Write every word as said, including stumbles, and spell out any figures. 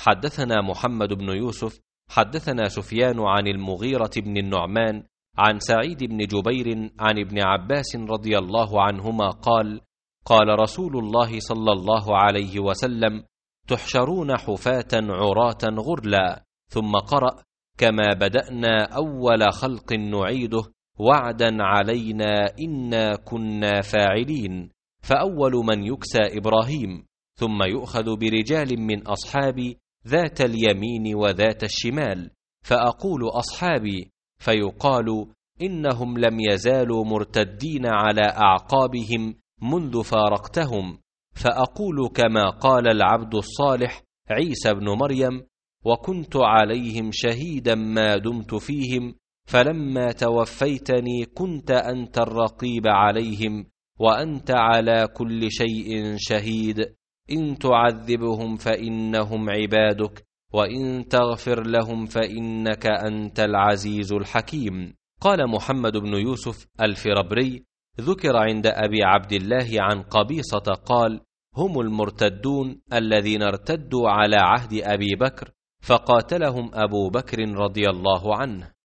حدثنا محمد بن يوسف حدثنا سفيان عن المغيرة بن النعمان عن سعيد بن جبير عن ابن عباس رضي الله عنهما قال: قال رسول الله صلى الله عليه وسلم: تحشرون حفاة عراة غرلا. ثم قرأ: كما بدأنا أول خلق نعيده وعدا علينا إنا كنا فاعلين. فأول من يكسى إبراهيم، ثم يؤخذ برجال من أصحابي ذات اليمين وذات الشمال، فأقول أصحابي، فيقال إنهم لم يزالوا مرتدين على أعقابهم منذ فارقتهم، فأقول كما قال العبد الصالح عيسى بن مريم: وكنت عليهم شهيدا ما دمت فيهم، فلما توفيتني كنت أنت الرقيب عليهم وأنت على كل شيء شهيد، إن تعذبهم فإنهم عبادك وإن تغفر لهم فإنك أنت العزيز الحكيم. قال محمد بن يوسف الفربري: ذكر عند أبي عبد الله عن قبيصة قال: هم المرتدون الذين ارتدوا على عهد أبي بكر فقاتلهم أبو بكر رضي الله عنه.